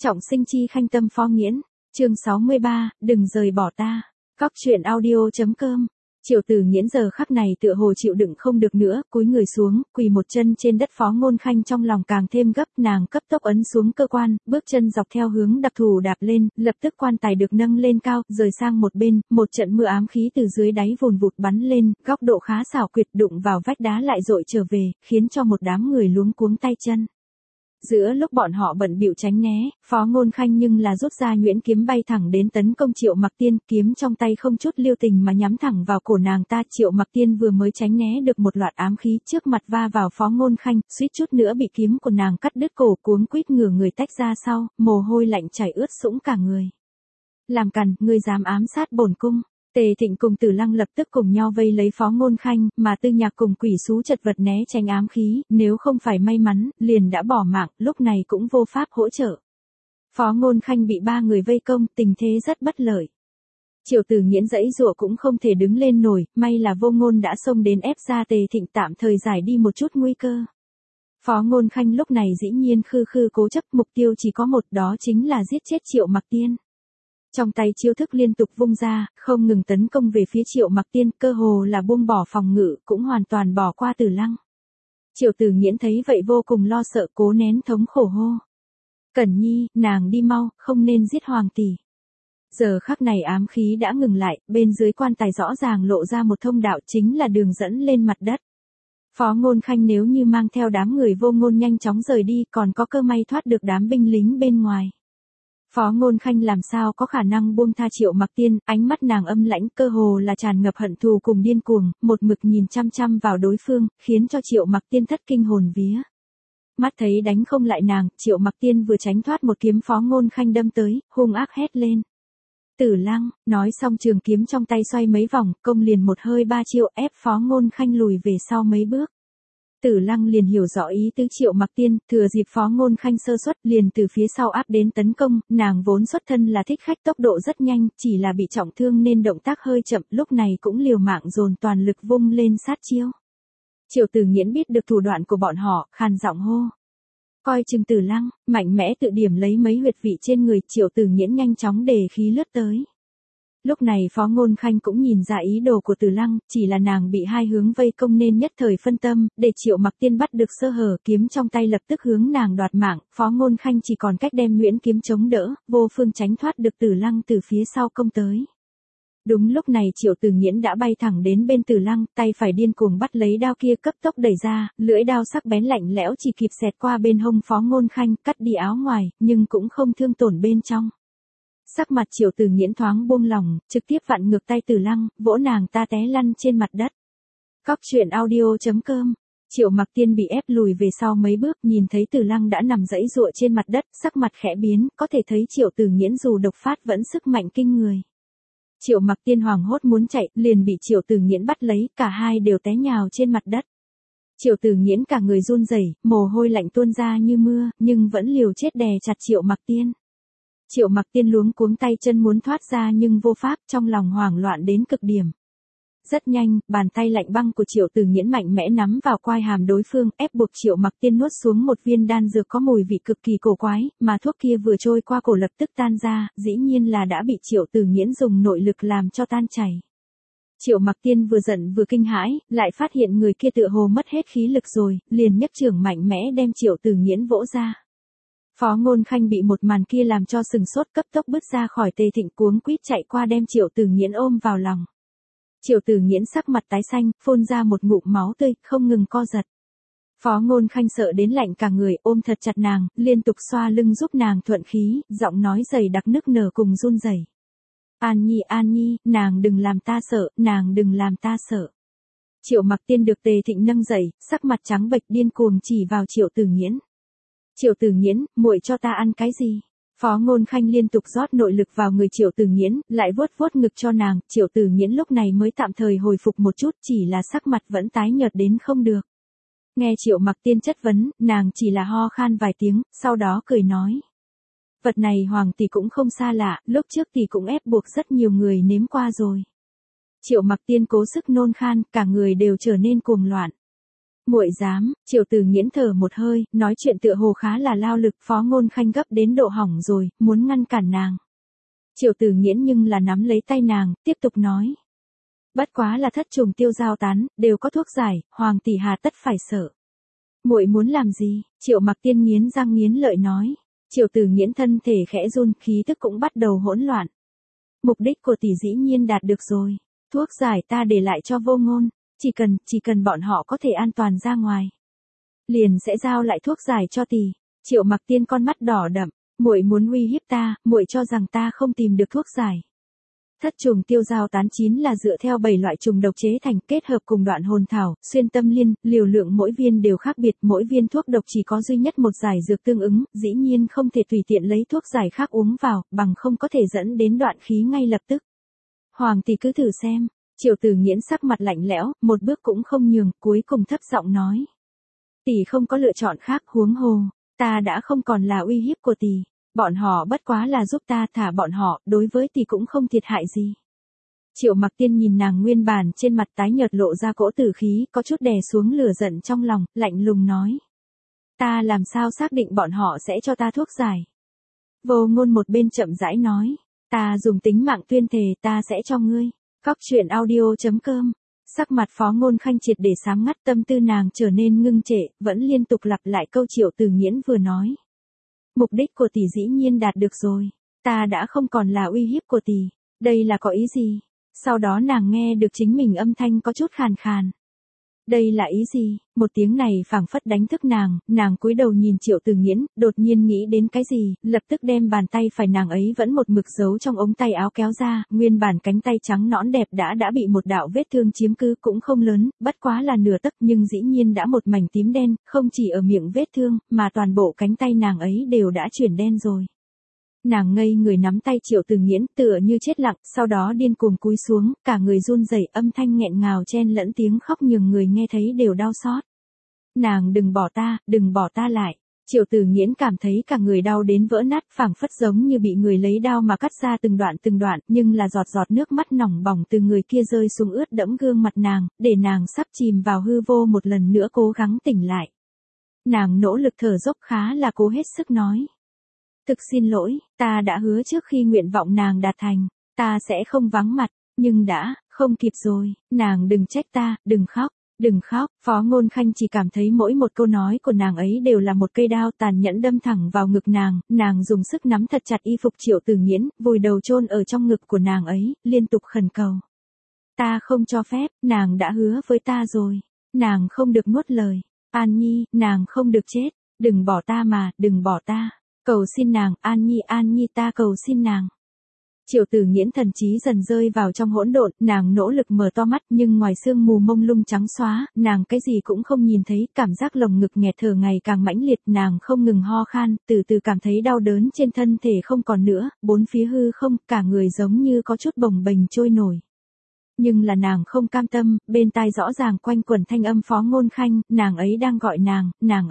Trọng sinh chi khanh tâm Phó Nghiễn, chương 63, đừng rời bỏ ta. Cóc truyện audio.com. Triệu Tử Nghiễn giờ khắc này tựa hồ chịu đựng không được nữa, cúi người xuống, quỳ một chân trên đất. Phó Ngôn Khanh trong lòng càng thêm gấp, nàng cấp tốc ấn xuống cơ quan, bước chân dọc theo hướng đặc thù đạp lên, lập tức quan tài được nâng lên cao, rời sang một bên, một trận mưa ám khí từ dưới đáy vùn vụt bắn lên, góc độ khá xảo quyệt, đụng vào vách đá lại dội trở về, khiến cho một đám người luống cuống tay chân. Giữa lúc bọn họ bận bịu tránh né, Phó Ngôn Khanh nhưng là rút ra nhuyễn kiếm bay thẳng đến tấn công Triệu Mặc Tiên, kiếm trong tay không chút lưu tình mà nhắm thẳng vào cổ nàng ta. Triệu Mặc Tiên vừa mới tránh né được một loạt ám khí trước mặt va vào Phó Ngôn Khanh, suýt chút nữa bị kiếm của nàng cắt đứt cổ, cuống quýt ngửa người tách ra sau, mồ hôi lạnh chảy ướt sũng cả người. Làm càn, ngươi dám ám sát bổn cung. Tề Thịnh cùng Tử Lăng lập tức cùng nhau vây lấy Phó Ngôn Khanh, mà Tư Nhạc cùng Quỷ Sú chật vật né tránh ám khí, nếu không phải may mắn, liền đã bỏ mạng, lúc này cũng vô pháp hỗ trợ. Phó Ngôn Khanh bị ba người vây công, tình thế rất bất lợi. Triệu Tử Nghiễn giãy giụa cũng không thể đứng lên nổi, may là Vô Ngôn đã xông đến ép ra Tề Thịnh tạm thời giải đi một chút nguy cơ. Phó Ngôn Khanh lúc này dĩ nhiên khư khư cố chấp, mục tiêu chỉ có một, đó chính là giết chết Triệu Mặc Tiên. Trong tay chiêu thức liên tục vung ra, không ngừng tấn công về phía Triệu Mặc Tiên, cơ hồ là buông bỏ phòng ngự, cũng hoàn toàn bỏ qua Tử Lăng. Triệu Tử Nghiễn thấy vậy vô cùng lo sợ, cố nén thống khổ hô: Cẩn Nhi, nàng đi mau, không nên giết hoàng tỷ. Giờ khắc này ám khí đã ngừng lại, bên dưới quan tài rõ ràng lộ ra một thông đạo, chính là đường dẫn lên mặt đất. Phó Ngôn Khanh nếu như mang theo đám người Vô Ngôn nhanh chóng rời đi, còn có cơ may thoát được đám binh lính bên ngoài. Phó Ngôn Khanh làm sao có khả năng buông tha Triệu Mặc Tiên, ánh mắt nàng âm lãnh, cơ hồ là tràn ngập hận thù cùng điên cuồng, một mực nhìn chăm chăm vào đối phương, khiến cho Triệu Mặc Tiên thất kinh hồn vía. Mắt thấy đánh không lại nàng, Triệu Mặc Tiên vừa tránh thoát một kiếm Phó Ngôn Khanh đâm tới, hung ác hét lên: Tử Lăng! Nói xong trường kiếm trong tay xoay mấy vòng, công liền một hơi ba chiêu, ép Phó Ngôn Khanh lùi về sau mấy bước. Tử Lăng liền hiểu rõ ý tứ Triệu Mặc Tiên, thừa dịp Phó Ngôn Khanh sơ suất, liền từ phía sau áp đến tấn công. Nàng vốn xuất thân là thích khách, tốc độ rất nhanh, chỉ là bị trọng thương nên động tác hơi chậm, lúc này cũng liều mạng dồn toàn lực vung lên sát chiêu. Triệu Tử Nghiễn biết được thủ đoạn của bọn họ, khàn giọng hô: Coi chừng Tử Lăng! Mạnh mẽ tự điểm lấy mấy huyệt vị trên người. Triệu Tử Nghiễn nhanh chóng đề khí lướt tới. Lúc này Phó Ngôn Khanh cũng nhìn ra ý đồ của Tử Lăng, chỉ là nàng bị hai hướng vây công nên nhất thời phân tâm, để Triệu Mặc Tiên bắt được sơ hở, kiếm trong tay lập tức hướng nàng đoạt mạng. Phó Ngôn Khanh chỉ còn cách đem nhuyễn kiếm chống đỡ, vô phương tránh thoát được Tử Lăng từ phía sau công tới. Đúng lúc này Triệu Tử Nghiễn đã bay thẳng đến bên Tử Lăng, tay phải điên cuồng bắt lấy đao kia, cấp tốc đẩy ra, lưỡi đao sắc bén lạnh lẽo chỉ kịp xẹt qua bên hông Phó Ngôn Khanh, cắt đi áo ngoài, nhưng cũng không thương tổn bên trong. Sắc mặt Triệu Tử Nghiễn thoáng buông lỏng, trực tiếp vặn ngược tay Tử Lăng, vỗ nàng ta té lăn trên mặt đất. Cóc truyện audio.com. Triệu Mặc Tiên bị ép lùi về sau mấy bước, nhìn thấy Tử Lăng đã nằm giãy giụa trên mặt đất, sắc mặt khẽ biến, có thể thấy Triệu Tử Nghiễn dù độc phát vẫn sức mạnh kinh người. Triệu Mặc Tiên hoảng hốt muốn chạy, liền bị Triệu Tử Nghiễn bắt lấy, cả hai đều té nhào trên mặt đất. Triệu Tử Nghiễn cả người run rẩy, mồ hôi lạnh tuôn ra như mưa, nhưng vẫn liều chết đè chặt Triệu Mặc Tiên. Triệu Mặc Tiên luống cuống tay chân muốn thoát ra nhưng vô pháp, trong lòng hoảng loạn đến cực điểm. Rất nhanh, bàn tay lạnh băng của Triệu Tử Nghiễn mạnh mẽ nắm vào quai hàm đối phương, ép buộc Triệu Mặc Tiên nuốt xuống một viên đan dược có mùi vị cực kỳ cổ quái, mà thuốc kia vừa trôi qua cổ lập tức tan ra, dĩ nhiên là đã bị Triệu Tử Nghiễn dùng nội lực làm cho tan chảy. Triệu Mặc Tiên vừa giận vừa kinh hãi, lại phát hiện người kia tựa hồ mất hết khí lực rồi, liền nhấc chưởng mạnh mẽ đem Triệu Tử Nghiễn vỗ ra. Phó Ngôn Khanh bị một màn kia làm cho sừng sốt, cấp tốc bước ra khỏi Tề Thịnh, cuống quýt chạy qua đem Triệu Tử Nghiễn ôm vào lòng. Triệu Tử Nghiễn sắc mặt tái xanh, phun ra một ngụm máu tươi, không ngừng co giật. Phó Ngôn Khanh sợ đến lạnh cả người, ôm thật chặt nàng, liên tục xoa lưng giúp nàng thuận khí, giọng nói dày đặc nức nở cùng run rẩy. An Nhi, nàng đừng làm ta sợ, nàng đừng làm ta sợ. Triệu Mặc Tiên được Tề Thịnh nâng dậy, sắc mặt trắng bệch điên cuồng chỉ vào Triệu Tử Nghiễn. Triệu Tử Nghiễn, muội cho ta ăn cái gì? Phó Ngôn Khanh liên tục rót nội lực vào người Triệu Tử Nghiễn, lại vuốt vuốt ngực cho nàng. Triệu Tử Nghiễn lúc này mới tạm thời hồi phục một chút, chỉ là sắc mặt vẫn tái nhợt đến không được. Nghe Triệu Mặc Tiên chất vấn, nàng chỉ là ho khan vài tiếng, sau đó cười nói: Vật này hoàng tỷ cũng không xa lạ, lúc trước tỷ cũng ép buộc rất nhiều người nếm qua rồi. Triệu Mặc Tiên cố sức nôn khan, cả người đều trở nên cuồng loạn. Muội dám, Triệu Tử Nghiễn thở một hơi, nói chuyện tựa hồ khá là lao lực, Phó Ngôn Khanh gấp đến độ hỏng rồi, muốn ngăn cản nàng. Triệu Tử Nghiễn nhưng là nắm lấy tay nàng, tiếp tục nói. Bất quá là thất trùng tiêu giao tán, đều có thuốc giải, Hoàng tỷ hà tất phải sợ. Muội muốn làm gì? Triệu Mặc Tiên nghiến răng nghiến lợi nói. Triệu Tử Nghiễn thân thể khẽ run, khí tức cũng bắt đầu hỗn loạn. Mục đích của tỷ dĩ nhiên đạt được rồi. Thuốc giải ta để lại cho Vô Ngôn, chỉ cần bọn họ có thể an toàn ra ngoài, liền sẽ giao lại thuốc giải cho tỷ. Triệu Mặc Tiên con mắt đỏ đậm, muội muốn uy hiếp ta, muội cho rằng ta không tìm được thuốc giải. Thất trùng tiêu giao tán chín là dựa theo 7 loại trùng độc chế thành, kết hợp cùng đoạn hồn thảo, xuyên tâm liên, liều lượng mỗi viên đều khác biệt, mỗi viên thuốc độc chỉ có duy nhất một giải dược tương ứng, dĩ nhiên không thể tùy tiện lấy thuốc giải khác uống vào, bằng không có thể dẫn đến đoạn khí ngay lập tức. Hoàng tỷ cứ thử xem. Triệu Tử Nghiễn sắc mặt lạnh lẽo, một bước cũng không nhường, cuối cùng thấp giọng nói. Tỷ không có lựa chọn khác, huống hồ, ta đã không còn là uy hiếp của tỷ. Bọn họ bất quá là giúp ta, thả bọn họ, đối với tỷ cũng không thiệt hại gì. Triệu Mặc Tiên nhìn nàng nguyên bản trên mặt tái nhợt lộ ra cỗ tử khí, có chút đè xuống lửa giận trong lòng, lạnh lùng nói. Ta làm sao xác định bọn họ sẽ cho ta thuốc giải? Vô Ngôn một bên chậm rãi nói. Ta dùng tính mạng tuyên thề ta sẽ cho ngươi. Cóc truyện audio.com. Sắc mặt Phó Ngôn Khanh triệt để sáng ngắt, tâm tư nàng trở nên ngưng trệ, vẫn liên tục lặp lại câu Triệu Tử Nghiễn vừa nói. Mục đích của tỷ dĩ nhiên đạt được rồi. Ta đã không còn là uy hiếp của tỷ. Đây là có ý gì? Sau đó nàng nghe được chính mình âm thanh có chút khàn khàn. Đây là ý gì? Một tiếng này phảng phất đánh thức nàng cúi đầu nhìn Triệu Tử Nghiễn, đột nhiên nghĩ đến cái gì, lập tức đem bàn tay phải nàng ấy vẫn một mực giấu trong ống tay áo kéo ra, nguyên bản cánh tay trắng nõn đẹp đã bị một đạo vết thương chiếm cứ, cũng không lớn, bất quá là nửa tấc, nhưng dĩ nhiên đã một mảnh tím đen, không chỉ ở miệng vết thương, mà toàn bộ cánh tay nàng ấy đều đã chuyển đen rồi. Nàng ngây người nắm tay Triệu Tử Nghiễn, tựa như chết lặng, sau đó điên cuồng cúi xuống, cả người run rẩy, âm thanh nghẹn ngào chen lẫn tiếng khóc nhường người nghe thấy đều đau xót. Nàng đừng bỏ ta lại. Triệu Tử Nghiễn cảm thấy cả người đau đến vỡ nát, phảng phất giống như bị người lấy đao mà cắt ra từng đoạn, nhưng là giọt giọt nước mắt nóng bỏng từ người kia rơi xuống ướt đẫm gương mặt nàng, để nàng sắp chìm vào hư vô một lần nữa cố gắng tỉnh lại. Nàng nỗ lực thở dốc, khá là cố hết sức nói. Thực xin lỗi, ta đã hứa trước khi nguyện vọng nàng đạt thành, ta sẽ không vắng mặt, nhưng đã, không kịp rồi, nàng đừng trách ta, đừng khóc, Phó Ngôn Khanh chỉ cảm thấy mỗi một câu nói của nàng ấy đều là một cây đao tàn nhẫn đâm thẳng vào ngực nàng dùng sức nắm thật chặt y phục Triệu Tử Nghiễn, vùi đầu chôn ở trong ngực của nàng ấy, liên tục khẩn cầu. Ta không cho phép, nàng đã hứa với ta rồi, nàng không được nuốt lời, An Nhi, nàng không được chết, đừng bỏ ta mà, đừng bỏ ta. Cầu xin nàng, An Nhi ta cầu xin nàng. Triệu Tử Nghiễn thần trí dần rơi vào trong hỗn độn, nàng nỗ lực mở to mắt nhưng ngoài sương mù mông lung trắng xóa, nàng cái gì cũng không nhìn thấy, cảm giác lồng ngực nghẹt thở ngày càng mãnh liệt, nàng không ngừng ho khan, từ từ cảm thấy đau đớn trên thân thể không còn nữa, bốn phía hư không, cả người giống như có chút bồng bềnh trôi nổi. Nhưng là nàng không cam tâm, bên tai rõ ràng quanh quẩn thanh âm Phó Ngôn Khanh, nàng ấy đang gọi nàng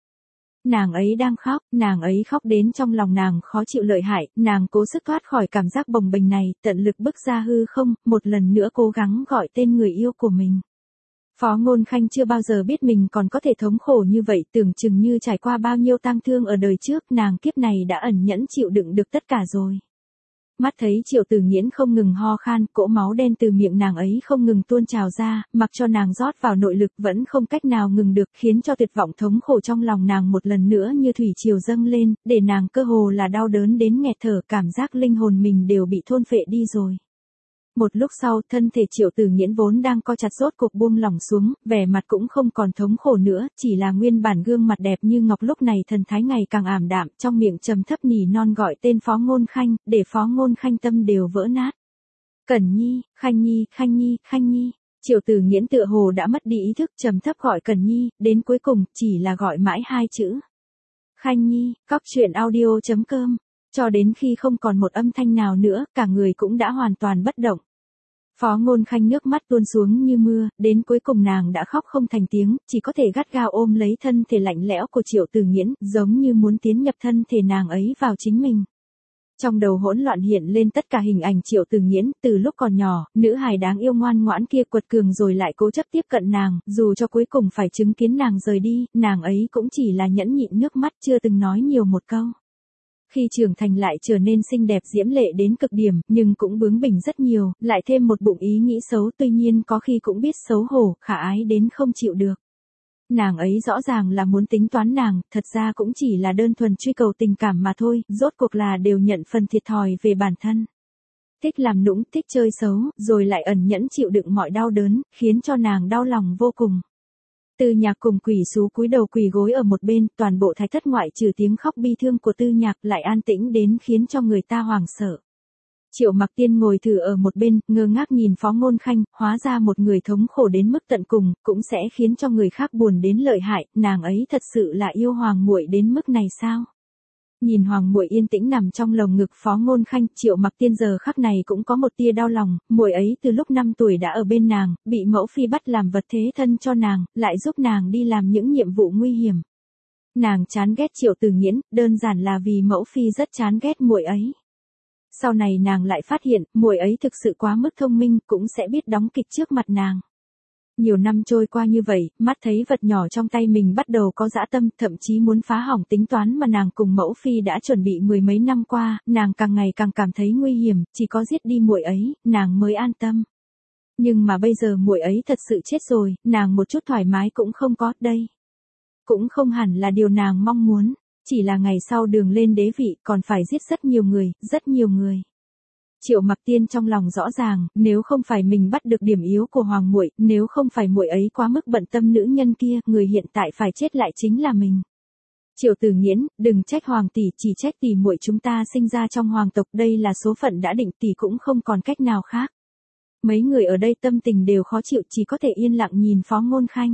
ấy đang khóc đến trong lòng nàng khó chịu lợi hại, nàng cố sức thoát khỏi cảm giác bồng bềnh này, tận lực bước ra hư không, một lần nữa cố gắng gọi tên người yêu của mình. Phó Ngôn Khanh chưa bao giờ biết mình còn có thể thống khổ như vậy, tưởng chừng như trải qua bao nhiêu tang thương ở đời trước, nàng kiếp này đã ẩn nhẫn chịu đựng được tất cả rồi. Mắt thấy Triệu Tử Nghiễn không ngừng ho khan, cỗ máu đen từ miệng nàng ấy không ngừng tuôn trào ra, mặc cho nàng rót vào nội lực vẫn không cách nào ngừng được, khiến cho tuyệt vọng thống khổ trong lòng nàng một lần nữa như thủy triều dâng lên, để nàng cơ hồ là đau đớn đến nghẹt thở, cảm giác linh hồn mình đều bị thôn phệ đi rồi. Một lúc sau, thân thể Triệu Tử Nghiễn vốn đang co chặt rốt cuộc buông lỏng xuống, vẻ mặt cũng không còn thống khổ nữa, chỉ là nguyên bản gương mặt đẹp như ngọc lúc này thần thái ngày càng ảm đạm, trong miệng trầm thấp nỉ non gọi tên Phó Ngôn Khanh, để Phó Ngôn Khanh tâm đều vỡ nát. Cẩn Nhi, Khanh Nhi. Triệu Tử Nghiễn tựa hồ đã mất đi ý thức, trầm thấp gọi Cẩn Nhi, đến cuối cùng chỉ là gọi mãi hai chữ. Khanh Nhi, cóc truyện audio.com. Cho đến khi không còn một âm thanh nào nữa, cả người cũng đã hoàn toàn bất động. Phó Ngôn Khanh nước mắt tuôn xuống như mưa, đến cuối cùng nàng đã khóc không thành tiếng, chỉ có thể gắt gao ôm lấy thân thể lạnh lẽo của Triệu Tử Nghiễn, giống như muốn tiến nhập thân thể nàng ấy vào chính mình. Trong đầu hỗn loạn hiện lên tất cả hình ảnh Triệu Tử Nghiễn, từ lúc còn nhỏ, nữ hài đáng yêu ngoan ngoãn kia quật cường rồi lại cố chấp tiếp cận nàng, dù cho cuối cùng phải chứng kiến nàng rời đi, nàng ấy cũng chỉ là nhẫn nhịn nước mắt chưa từng nói nhiều một câu. Khi trưởng thành lại trở nên xinh đẹp diễm lệ đến cực điểm, nhưng cũng bướng bỉnh rất nhiều, lại thêm một bụng ý nghĩ xấu, tuy nhiên có khi cũng biết xấu hổ, khả ái đến không chịu được. Nàng ấy rõ ràng là muốn tính toán nàng, thật ra cũng chỉ là đơn thuần truy cầu tình cảm mà thôi, rốt cuộc là đều nhận phần thiệt thòi về bản thân. Thích làm nũng, thích chơi xấu, rồi lại ẩn nhẫn chịu đựng mọi đau đớn, khiến cho nàng đau lòng vô cùng. Tư Nhạc cùng Quỷ Sú cúi đầu quỳ gối ở một bên, toàn bộ Thái Thất ngoại trừ tiếng khóc bi thương của Tư Nhạc lại an tĩnh đến khiến cho người ta hoảng sợ. Triệu Mặc Tiên ngồi thử ở một bên, ngơ ngác nhìn Phó Ngôn Khanh, hóa ra một người thống khổ đến mức tận cùng, cũng sẽ khiến cho người khác buồn đến lợi hại, nàng ấy thật sự là yêu Hoàng muội đến mức này sao? Nhìn Hoàng muội yên tĩnh nằm trong lồng ngực Phó Ngôn Khanh, Triệu Mặc Tiên giờ khắc này cũng có một tia đau lòng, muội ấy từ lúc 5 tuổi đã ở bên nàng, bị mẫu phi bắt làm vật thế thân cho nàng, lại giúp nàng đi làm những nhiệm vụ nguy hiểm. Nàng chán ghét Triệu Tử Nghiễn, đơn giản là vì mẫu phi rất chán ghét muội ấy. Sau này nàng lại phát hiện, muội ấy thực sự quá mức thông minh, cũng sẽ biết đóng kịch trước mặt nàng. Nhiều năm trôi qua như vậy, mắt thấy vật nhỏ trong tay mình bắt đầu có dã tâm, thậm chí muốn phá hỏng tính toán mà nàng cùng mẫu phi đã chuẩn bị 10 mấy năm qua, nàng càng ngày càng cảm thấy nguy hiểm, chỉ có giết đi muội ấy, nàng mới an tâm. Nhưng mà bây giờ muội ấy thật sự chết rồi, nàng một chút thoải mái cũng không có, đây. Cũng không hẳn là điều nàng mong muốn, chỉ là ngày sau đường lên đế vị còn phải giết rất nhiều người, rất nhiều người. Triệu Mặc Tiên trong lòng rõ ràng, nếu không phải mình bắt được điểm yếu của Hoàng muội, nếu không phải muội ấy quá mức bận tâm nữ nhân kia, người hiện tại phải chết lại chính là mình. Triệu Tử Nghiễn, đừng trách Hoàng tỷ, chỉ trách tỷ muội chúng ta sinh ra trong hoàng tộc, đây là số phận đã định, tỷ cũng không còn cách nào khác. Mấy người ở đây tâm tình đều khó chịu, chỉ có thể yên lặng nhìn Phó Ngôn Khanh.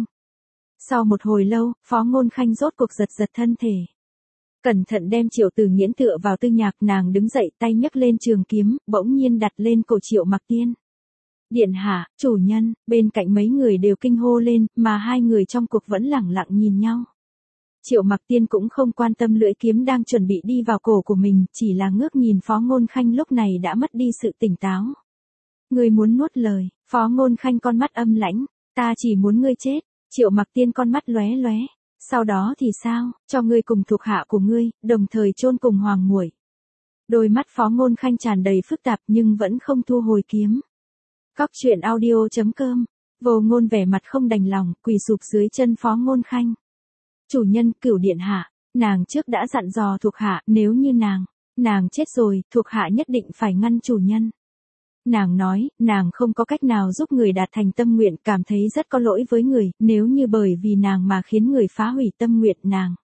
Sau một hồi lâu, Phó Ngôn Khanh rốt cuộc giật giật thân thể. Cẩn thận đem Triệu Tử Nghiễn tựa vào Tư Nhạc, nàng đứng dậy, tay nhấc lên trường kiếm, bỗng nhiên đặt lên cổ Triệu Mặc Tiên. Điện hạ, chủ nhân, bên cạnh mấy người đều kinh hô lên, mà hai người trong cuộc vẫn lẳng lặng nhìn nhau. Triệu Mặc Tiên cũng không quan tâm lưỡi kiếm đang chuẩn bị đi vào cổ của mình, chỉ là ngước nhìn Phó Ngôn Khanh lúc này đã mất đi sự tỉnh táo. Ngươi muốn nuốt lời, Phó Ngôn Khanh con mắt âm lãnh, ta chỉ muốn ngươi chết. Triệu Mặc Tiên con mắt lóe lóe. Sau đó thì sao, cho ngươi cùng thuộc hạ của ngươi, đồng thời chôn cùng Hoàng muội. Đôi mắt Phó Ngôn Khanh tràn đầy phức tạp nhưng vẫn không thu hồi kiếm. Cóc truyện audio.com, Vô Ngôn vẻ mặt không đành lòng, quỳ sụp dưới chân Phó Ngôn Khanh. Chủ nhân, Cửu điện hạ, nàng trước đã dặn dò thuộc hạ, nếu như nàng chết rồi, thuộc hạ nhất định phải ngăn chủ nhân. Nàng nói, nàng không có cách nào giúp người đạt thành tâm nguyện, cảm thấy rất có lỗi với người, nếu như bởi vì nàng mà khiến người phá hủy tâm nguyện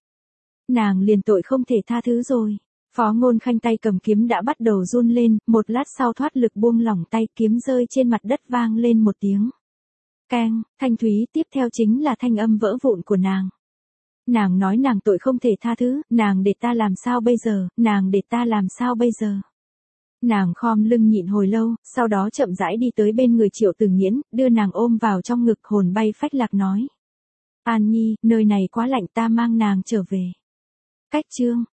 nàng liền tội không thể tha thứ rồi. Phó Ngôn Khanh tay cầm kiếm đã bắt đầu run lên, một lát sau thoát lực buông lỏng tay, kiếm rơi trên mặt đất vang lên một tiếng. Keng, thanh thúy, tiếp theo chính là thanh âm vỡ vụn của nàng. Nàng nói nàng tội không thể tha thứ, nàng để ta làm sao bây giờ, nàng để ta làm sao bây giờ. Nàng khom lưng nhịn hồi lâu, sau đó chậm rãi đi tới bên người Triệu Tử Nghiễn, đưa nàng ôm vào trong ngực, hồn bay phách lạc nói. An Nhi, nơi này quá lạnh, ta mang nàng trở về. Cách chương